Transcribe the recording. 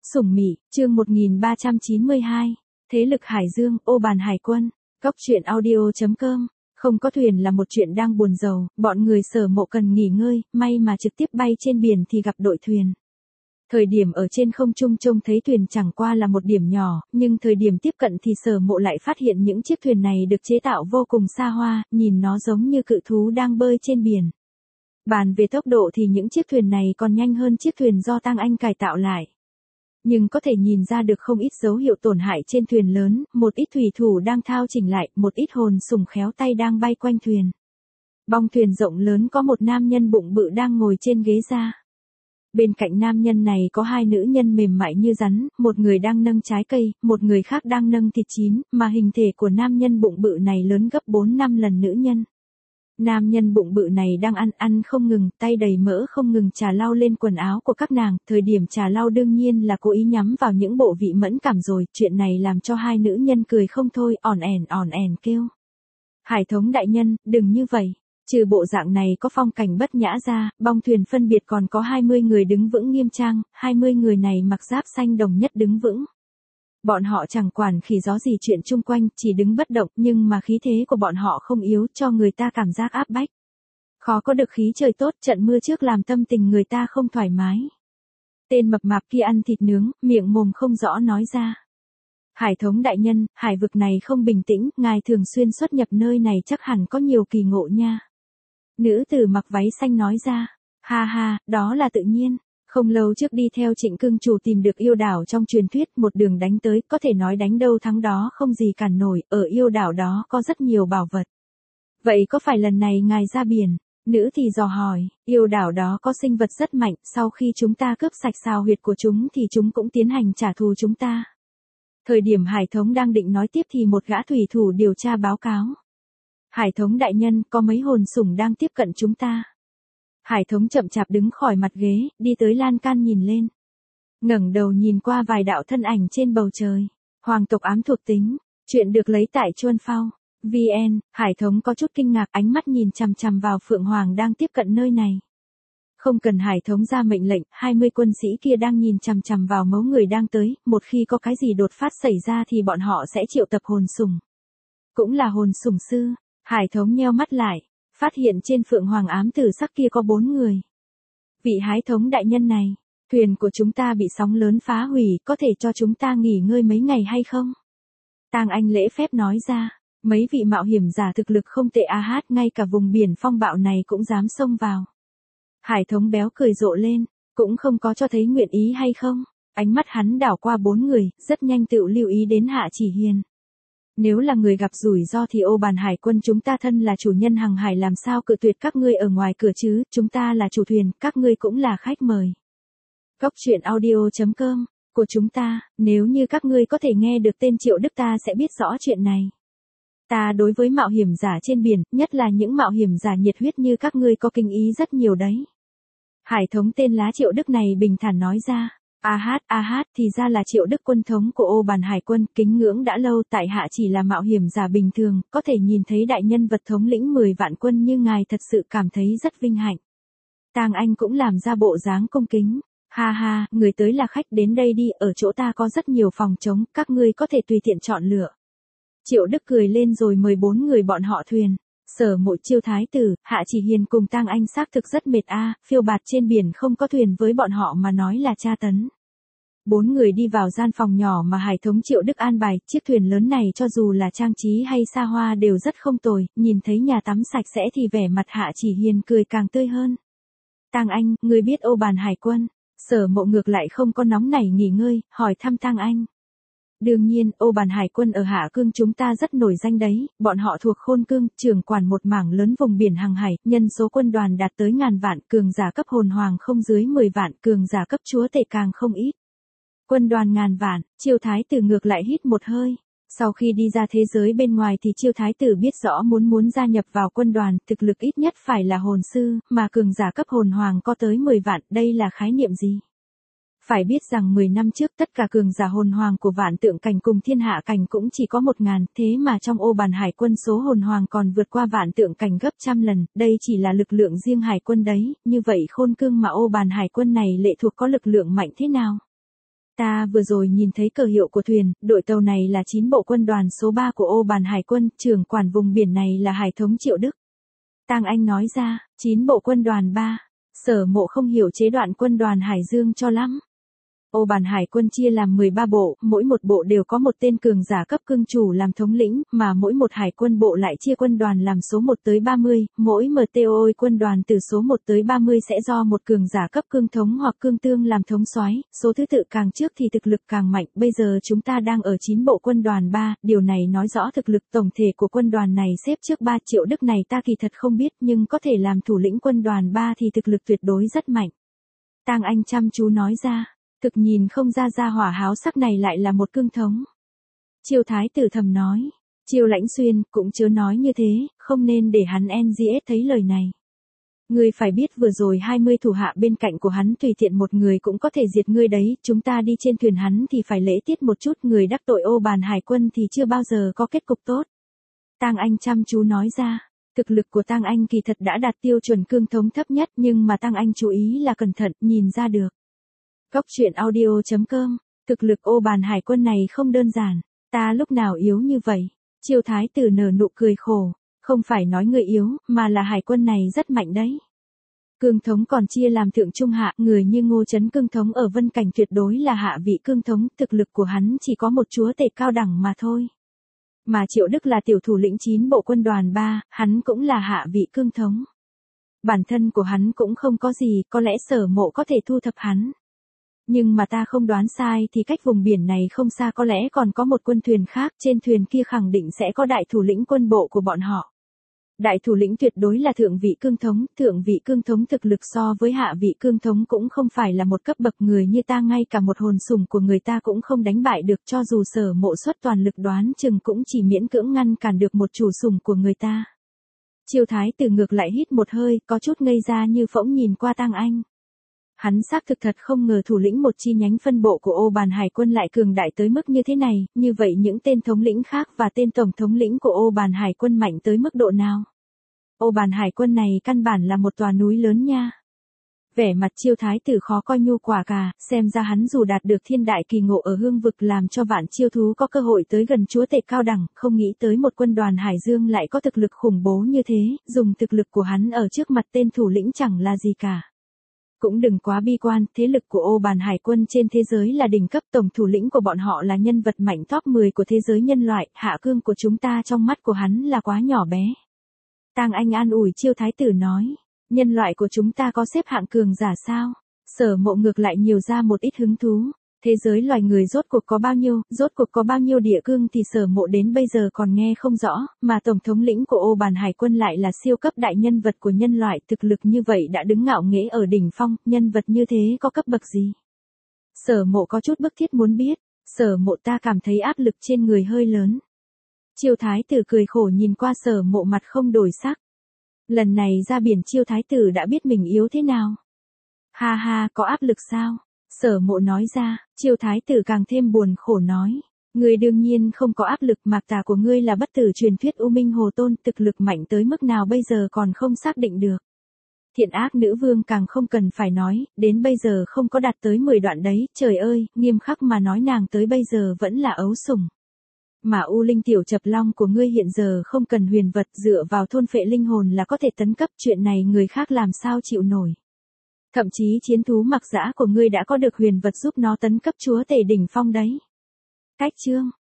Sủng Mị, chương 1392, Thế lực Hải Dương, ô bàn hải quân, Cóc truyện audio.com. Không có thuyền là một chuyện đang buồn rầu, bọn người Sở Mộ cần nghỉ ngơi, may mà trực tiếp bay trên biển thì gặp đội thuyền. Thời điểm ở trên không trung trông thấy thuyền chẳng qua là một điểm nhỏ, nhưng thời điểm tiếp cận thì Sở Mộ lại phát hiện những chiếc thuyền này được chế tạo vô cùng xa hoa, nhìn nó giống như cự thú đang bơi trên biển. Bàn về tốc độ thì những chiếc thuyền này còn nhanh hơn chiếc thuyền do Tang Anh cải tạo lại. Nhưng có thể nhìn ra được không ít dấu hiệu tổn hại trên thuyền lớn, một ít thủy thủ đang thao chỉnh lại, một ít hồn sủng khéo tay đang bay quanh thuyền. Bong thuyền rộng lớn có một nam nhân bụng bự đang ngồi trên ghế da. Bên cạnh nam nhân này có hai nữ nhân mềm mại như rắn, một người đang nâng trái cây, một người khác đang nâng thịt chín, mà hình thể của nam nhân bụng bự này lớn gấp 4-5 lần nữ nhân. Nam nhân bụng bự này đang ăn không ngừng, tay đầy mỡ không ngừng chà lau lên quần áo của các nàng, thời điểm chà lau đương nhiên là cố ý nhắm vào những bộ vị mẫn cảm rồi, chuyện này làm cho hai nữ nhân cười không thôi, ỏn ẻn kêu. Hải thống đại nhân, đừng như vậy, trừ bộ dạng này có phong cảnh bất nhã ra, bong thuyền phân biệt còn có 20 người đứng vững nghiêm trang, 20 người này mặc giáp xanh đồng nhất đứng vững. Bọn họ chẳng quản khỉ gió gì chuyện chung quanh, chỉ đứng bất động, nhưng mà khí thế của bọn họ không yếu, cho người ta cảm giác áp bách. Khó có được khí trời tốt, trận mưa trước làm tâm tình người ta không thoải mái. Tên mập mạp kia ăn thịt nướng, miệng mồm không rõ nói ra. Hải thống đại nhân, hải vực này không bình tĩnh, ngài thường xuyên xuất nhập nơi này chắc hẳn có nhiều kỳ ngộ nha. Nữ tử mặc váy xanh nói ra. Ha ha, đó là tự nhiên. Không lâu trước đi theo Trịnh Cương chủ tìm được yêu đảo trong truyền thuyết, một đường đánh tới, có thể nói đánh đâu thắng đó không gì cản nổi, ở yêu đảo đó có rất nhiều bảo vật. Vậy có phải lần này ngài ra biển? Nữ thì dò hỏi, yêu đảo đó có sinh vật rất mạnh, sau khi chúng ta cướp sạch sao huyệt của chúng thì chúng cũng tiến hành trả thù chúng ta. Thời điểm Hải thống đang định nói tiếp thì một gã thủy thủ điều tra báo cáo. Hải thống đại nhân, có mấy hồn sủng đang tiếp cận chúng ta. Hải thống chậm chạp đứng khỏi mặt ghế, đi tới lan can nhìn lên. Ngẩng đầu nhìn qua vài đạo thân ảnh trên bầu trời. Hoàng tộc ám thuộc tính. Chuyện được lấy tại Chuan Phao. VN, Hải thống có chút kinh ngạc, ánh mắt nhìn chằm chằm vào Phượng Hoàng đang tiếp cận nơi này. Không cần Hải thống ra mệnh lệnh, 20 quân sĩ kia đang nhìn chằm chằm vào mấu người đang tới, một khi có cái gì đột phát xảy ra thì bọn họ sẽ triệu tập hồn sủng. Cũng là hồn sủng sư. Hải thống nheo mắt lại. Phát hiện trên Phượng Hoàng ám tử sắc kia có 4 người. Vị Hải thống đại nhân này, thuyền của chúng ta bị sóng lớn phá hủy, có thể cho chúng ta nghỉ ngơi mấy ngày hay không? Tang Anh lễ phép nói ra, mấy vị mạo hiểm giả thực lực không tệ ngay cả vùng biển phong bạo này cũng dám xông vào. Hải thống béo cười rộ lên, cũng không có cho thấy nguyện ý hay không? Ánh mắt hắn đảo qua 4 người, rất nhanh tự lưu ý đến Hạ Chỉ Hiền. Nếu là người gặp rủi ro thì ô bàn hải quân chúng ta thân là chủ nhân hàng hải làm sao cự tuyệt các ngươi ở ngoài cửa chứ, chúng ta là chủ thuyền, các ngươi cũng là khách mời. Cóc truyện audio.com, của chúng ta, nếu như các ngươi có thể nghe được tên Triệu Đức ta sẽ biết rõ chuyện này. Ta đối với mạo hiểm giả trên biển, nhất là những mạo hiểm giả nhiệt huyết như các ngươi có kinh ý rất nhiều đấy. Hải thống tên lá Triệu Đức này bình thản nói ra. Thì ra là Triệu Đức quân thống của ô bàn hải quân, kính ngưỡng đã lâu, tại hạ chỉ là mạo hiểm giả bình thường, có thể nhìn thấy đại nhân vật thống lĩnh 10 vạn quân như ngài thật sự cảm thấy rất vinh hạnh. Tang Anh cũng làm ra bộ dáng cung kính. Ha ha, người tới là khách, đến đây đi, ở chỗ ta có rất nhiều phòng trống, các ngươi có thể tùy tiện chọn lựa. Triệu Đức cười lên rồi mời 4 người bọn họ thuyền. Sở Mộ, Chiêu thái tử, Hạ Chỉ Hiền cùng Tang Anh xác thực rất mệt phiêu bạt trên biển không có thuyền với bọn họ mà nói là tra tấn. 4 người đi vào gian phòng nhỏ mà Hải thống Triệu Đức an bài, chiếc thuyền lớn này cho dù là trang trí hay xa hoa đều rất không tồi, nhìn thấy nhà tắm sạch sẽ thì vẻ mặt Hạ Chỉ Hiền cười càng tươi hơn. Tang Anh, ngươi biết ô bàn hải quân? Sở Mộ ngược lại không có nóng nảy nghỉ ngơi, hỏi thăm Tang Anh. Đương nhiên, ô bàn hải quân ở Hạ Cương chúng ta rất nổi danh đấy, bọn họ thuộc Khôn Cương, trưởng quản một mảng lớn vùng biển hàng hải, nhân số quân đoàn đạt tới ngàn vạn, cường giả cấp hồn hoàng không dưới 10 vạn, cường giả cấp chúa tể càng không ít. Quân đoàn ngàn vạn, Chiêu thái tử ngược lại hít một hơi. Sau khi đi ra thế giới bên ngoài thì Chiêu thái tử biết rõ muốn gia nhập vào quân đoàn, thực lực ít nhất phải là hồn sư, mà cường giả cấp hồn hoàng có tới 10 vạn, đây là khái niệm gì? Phải biết rằng 10 năm trước tất cả cường giả hồn hoàng của Vạn Tượng Cảnh cùng Thiên Hạ Cảnh cũng chỉ có 1000, thế mà trong ô bàn hải quân số hồn hoàng còn vượt qua Vạn Tượng Cảnh gấp trăm lần, đây chỉ là lực lượng riêng hải quân đấy, như vậy Khôn Cương mà ô bàn hải quân này lệ thuộc có lực lượng mạnh thế nào? Ta vừa rồi nhìn thấy cờ hiệu của thuyền, đội tàu này là 9 bộ quân đoàn số 3 của Ô Bàn Hải quân, trưởng quản vùng biển này là Hải thống Triệu Đức. Tang Anh nói ra, 9 bộ quân đoàn 3. Sở Mộ không hiểu chế đoạn quân đoàn Hải Dương cho lắm. Ô Bàn Hải quân chia làm 13 bộ, mỗi một bộ đều có một tên cường giả cấp cương chủ làm thống lĩnh, mà mỗi một hải quân bộ lại chia quân đoàn làm số 1 tới 30, mỗi MTOI quân đoàn từ số 1 tới 30 sẽ do một cường giả cấp cương thống hoặc cương tương làm thống soái, số thứ tự càng trước thì thực lực càng mạnh, bây giờ chúng ta đang ở 9 bộ quân đoàn 3, điều này nói rõ thực lực tổng thể của quân đoàn này xếp trước 3 Triệu Đức này ta kỳ thật không biết nhưng có thể làm thủ lĩnh quân đoàn 3 thì thực lực tuyệt đối rất mạnh. Tang Anh chăm chú nói ra. Thực nhìn không ra gia hỏa háo sắc này lại là một cương thống. Chiêu Thái tử thầm nói. Chiêu Lãnh Xuyên cũng chớ nói như thế, không nên để hắn NGS thấy lời này. Ngươi phải biết vừa rồi 20 thủ hạ bên cạnh của hắn tùy tiện một người cũng có thể diệt ngươi đấy, chúng ta đi trên thuyền hắn thì phải lễ tiết một chút, người đắc tội Ô Bàn Hải quân thì chưa bao giờ có kết cục tốt. Tang Anh chăm chú nói ra. Thực lực của Tang Anh kỳ thật đã đạt tiêu chuẩn cương thống thấp nhất nhưng mà Tang Anh chú ý là cẩn thận, nhìn ra được. Cốc truyện audio.com, thực lực Ô Bàn Hải quân này không đơn giản, ta lúc nào yếu như vậy. Chiêu Thái tử nở nụ cười khổ, không phải nói người yếu, mà là hải quân này rất mạnh đấy. Cương thống còn chia làm thượng trung hạ, người như Ngô Chấn cương thống ở Vân Cảnh tuyệt đối là hạ vị cương thống, thực lực của hắn chỉ có một chúa tể cao đẳng mà thôi. Mà Triệu Đức là tiểu thủ lĩnh 9 bộ quân đoàn 3, hắn cũng là hạ vị cương thống. Bản thân của hắn cũng không có gì, có lẽ Sở Mộ có thể thu thập hắn. Nhưng mà ta không đoán sai thì cách vùng biển này không xa có lẽ còn có một quân thuyền khác, trên thuyền kia khẳng định sẽ có đại thủ lĩnh quân bộ của bọn họ. Đại thủ lĩnh tuyệt đối là thượng vị cương thống thực lực so với hạ vị cương thống cũng không phải là một cấp bậc, người như ta ngay cả một hồn sủng của người ta cũng không đánh bại được, cho dù Sở Mộ xuất toàn lực đoán chừng cũng chỉ miễn cưỡng ngăn cản được một chủ sủng của người ta. Chiêu Thái tử ngược lại hít một hơi, có chút ngây ra như phỗng nhìn qua Tang Anh. Hắn xác thực thật không ngờ thủ lĩnh một chi nhánh phân bộ của Ô Bàn Hải quân lại cường đại tới mức như thế này, như vậy những tên thống lĩnh khác và tên tổng thống lĩnh của Ô Bàn Hải quân mạnh tới mức độ nào? Ô Bàn Hải quân này căn bản là một tòa núi lớn nha. Vẻ mặt Chiêu Thái tử khó coi nhu quả cả, xem ra hắn dù đạt được thiên đại kỳ ngộ ở hương vực làm cho vạn chiêu thú có cơ hội tới gần chúa tể cao đẳng, không nghĩ tới một quân đoàn Hải Dương lại có thực lực khủng bố như thế, dùng thực lực của hắn ở trước mặt tên thủ lĩnh chẳng là gì cả. Cũng đừng quá bi quan, thế lực của Ô Bàn Hải quân trên thế giới là đỉnh cấp, tổng thủ lĩnh của bọn họ là nhân vật mạnh top 10 của thế giới nhân loại, hạ cương của chúng ta trong mắt của hắn là quá nhỏ bé. Tang Anh an ủi Chiêu Thái tử nói, nhân loại của chúng ta có xếp hạng cường giả sao? Sở Mộ ngược lại nhiều ra một ít hứng thú. Thế giới loài người rốt cuộc có bao nhiêu địa cương thì Sở Mộ đến bây giờ còn nghe không rõ, mà tổng thống lĩnh của Ô Bàn Hải quân lại là siêu cấp đại nhân vật của nhân loại, thực lực như vậy đã đứng ngạo nghễ ở đỉnh phong, nhân vật như thế có cấp bậc gì? Sở Mộ có chút bức thiết muốn biết, Sở Mộ ta cảm thấy áp lực trên người hơi lớn. Chiêu Thái tử cười khổ nhìn qua Sở Mộ mặt không đổi sắc. Lần này ra biển Chiêu Thái tử đã biết mình yếu thế nào. Ha ha, có áp lực sao? Sở Mộ nói ra, Chiêu Thái tử càng thêm buồn khổ nói. Ngươi đương nhiên không có áp lực, mạc tà của ngươi là bất tử truyền thuyết U Minh Hồ Tôn, thực lực mạnh tới mức nào bây giờ còn không xác định được. Thiện ác nữ vương càng không cần phải nói, đến bây giờ không có đạt tới 10 đoạn đấy, trời ơi, nghiêm khắc mà nói nàng tới bây giờ vẫn là ấu sủng. Mà U Linh tiểu chập long của ngươi hiện giờ không cần huyền vật, dựa vào thôn phệ linh hồn là có thể tấn cấp, chuyện này người khác làm sao chịu nổi. Thậm chí chiến thú mặc dã của ngươi đã có được huyền vật giúp nó tấn cấp chúa tể đỉnh phong đấy. Cách chương